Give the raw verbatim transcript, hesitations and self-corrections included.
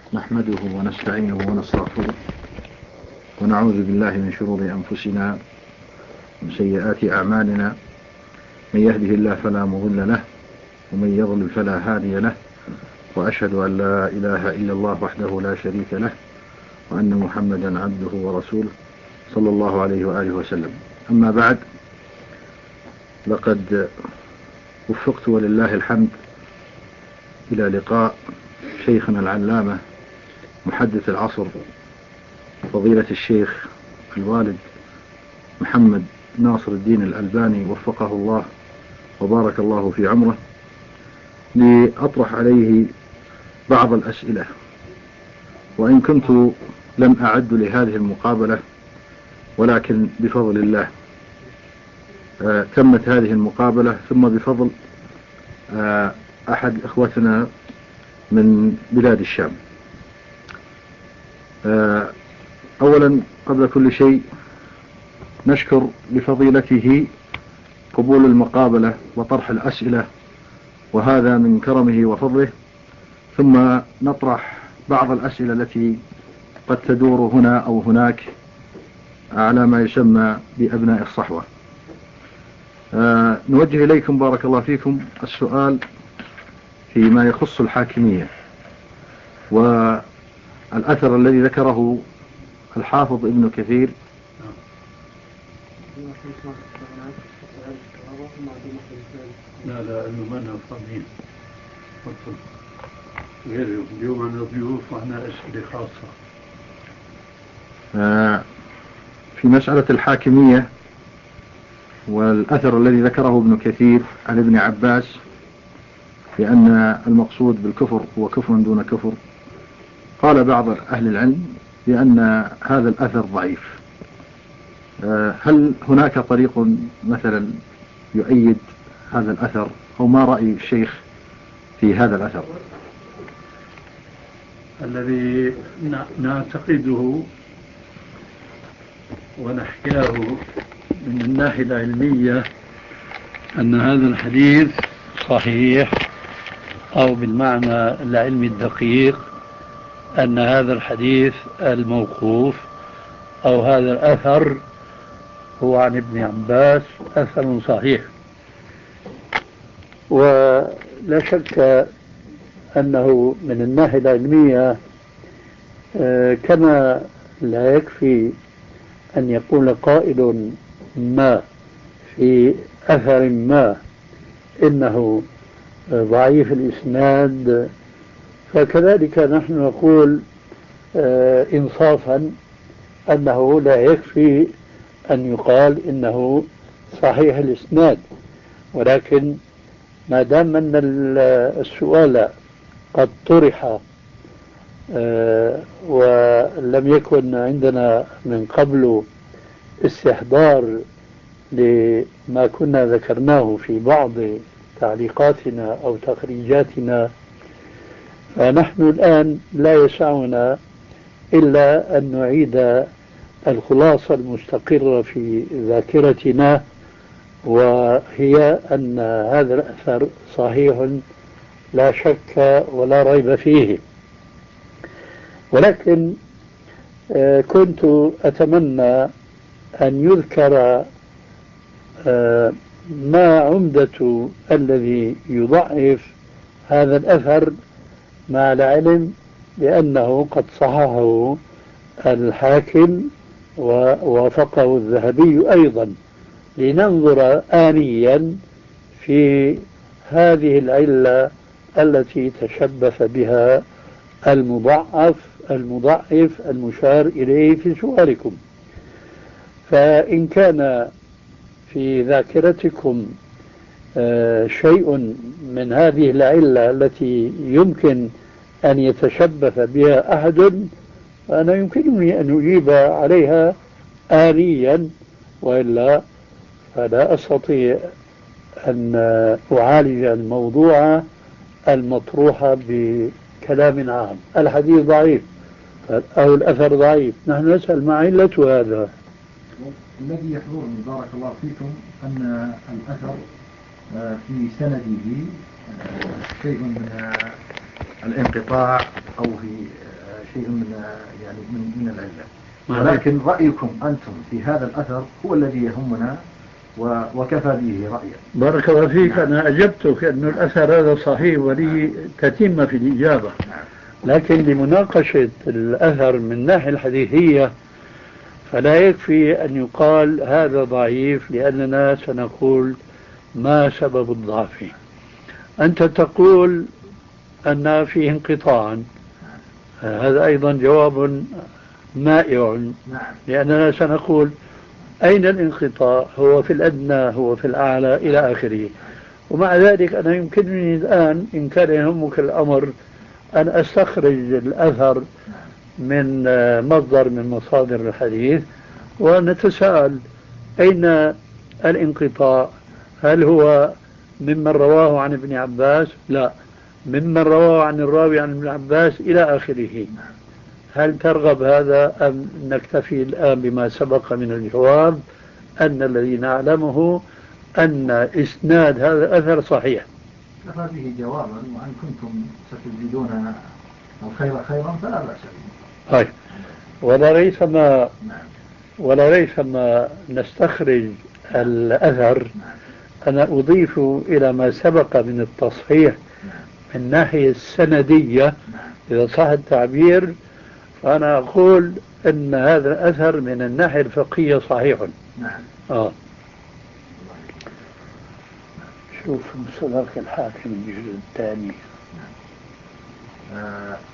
نحمده ونستعينه ونستغفره ونعوذ بالله من شرور أنفسنا ومن سيئات أعمالنا. من يهده الله فلا مضل له ومن يضلل فلا هادي له، وأشهد أن لا إله إلا الله وحده لا شريك له وأن محمدا عبده ورسوله صلى الله عليه وآله وسلم. أما بعد، لقد وفقت ولله الحمد إلى لقاء شيخنا العلامة محدث العصر فضيلة الشيخ الوالد محمد ناصر الدين الألباني وفقه الله وبارك الله في عمره، لأطرح عليه بعض الأسئلة. وإن كنت لم أعد لهذه المقابلة، ولكن بفضل الله آه تمت هذه المقابلة، ثم بفضل آه أحد إخوتنا من بلاد الشام. آه أولا قبل كل شيء نشكر لفضيلته قبول المقابلة وطرح الأسئلة، وهذا من كرمه وفضله. ثم نطرح بعض الأسئلة التي قد تدور هنا أو هناك على ما يسمى بأبناء الصحوة. آه نوجه إليكم بارك الله فيكم السؤال فيما يخص الحاكمية، والأثر الذي ذكره الحافظ ابن كثير. لا لا انه ما انا فاضيين. غير اليوم عندنا ضيوف وعندنا اسئله خاصه. آه في مسألة الحاكمية والأثر الذي ذكره ابن كثير عن ابن عباس بأن المقصود بالكفر هو كفر دون كفر، قال بعض أهل العلم بأن هذا الأثر ضعيف. آه هل هناك طريق مثلا يؤيد هذا الأثر، أو ما رأي الشيخ في هذا الأثر؟ الذي نعتقده ونحكاه من الناحية العلمية أن هذا الحديث صحيح، أو بالمعنى العلمي الدقيق أن هذا الحديث الموقوف أو هذا الأثر هو عن ابن عباس أثر صحيح. ولا شك أنه من الناحية العلمية كما لا يكفي أن يقول قائل ما في أثر ما إنه ضعيف الإسناد، فكذلك نحن نقول إنصافا أنه لا يكفي أن يقال إنه صحيح الإسناد. ولكن ما دام أن السؤال قد طرح ولم يكن عندنا من قبل استحضار لما كنا ذكرناه في بعض تعليقاتنا أو تخريجاتنا، فنحن الآن لا يسعنا إلا أن نعيد الخلاصة المستقرة في ذاكرتنا، وهي أن هذا الأثر صحيح لا شك ولا ريب فيه. ولكن كنت أتمنى أن يذكر ما عمدة الذي يضعف هذا الأثر، مع العلم بأنه قد صححه الحاكم ووافقه الذهبي أيضا، لننظر آنيا في هذه العلة التي تشبث بها المضعف المضعف المشار إليه في سؤالكم. فإن كان في ذاكرتكم شيء من هذه العلة التي يمكن أن يتشبث بها أحد، فأنا يمكنني أن أجيب عليها آنيا، وإلا فلا أستطيع أن أعالج الموضوع المطروح بكلام عام. الحديث ضعيف أو الأثر ضعيف، نحن نسأل ما علة هذا. الذي يحضرني بارك الله فيكم أن الأثر في سنده شيء من الانقطاع أو في شيء من آه، يعني من من العلة، معناه- ولكن رأيكم أنتم في هذا الأثر هو الذي يهمنا و- وكفى به رأيا. بارك الله فيك. أنا أجبتك أن الأثر هذا صحيح ولي تتم في الإجابة، لكن لمناقشة الأثر من الناحية الحديثية فلا يكفي أن يقال هذا ضعيف، لأننا سنقول ما سبب الضعف. أنت تقول أن فيه انقطاعا، هذا أيضا جواب مائع، نعم. لأننا سنقول أين الانقطاع؟ هو في الأدنى، هو في الأعلى، إلى آخره. ومع ذلك أنا يمكنني الآن إن كان يهمك الأمر أن أستخرج الأثر من مصدر من مصادر الحديث ونتساءل أين الانقطاع؟ هل هو ممن رواه عن ابن عباس؟ لا، ممن رواه عن الراوي عن ابن عباس إلى آخره. هل ترغب هذا أم نكتفي الآن بما سبق من الجواب أن الذي نعلمه أن إسناد هذا الأثر صحيح؟ كفى به جوابا، وأن كنتم ستجدون الخير خيرا فلا بأس به. طيب، ولا ريثما ولا ريثما نستخرج الأثر أنا أضيف إلى ما سبق من التصحيح من الناحية السندية، إذا صح التعبير، فأنا أقول أن هذا الأثر من الناحية الفقهية صحيح. نعم. آه. شوف مصداق الحاكم الجزء الثاني. آه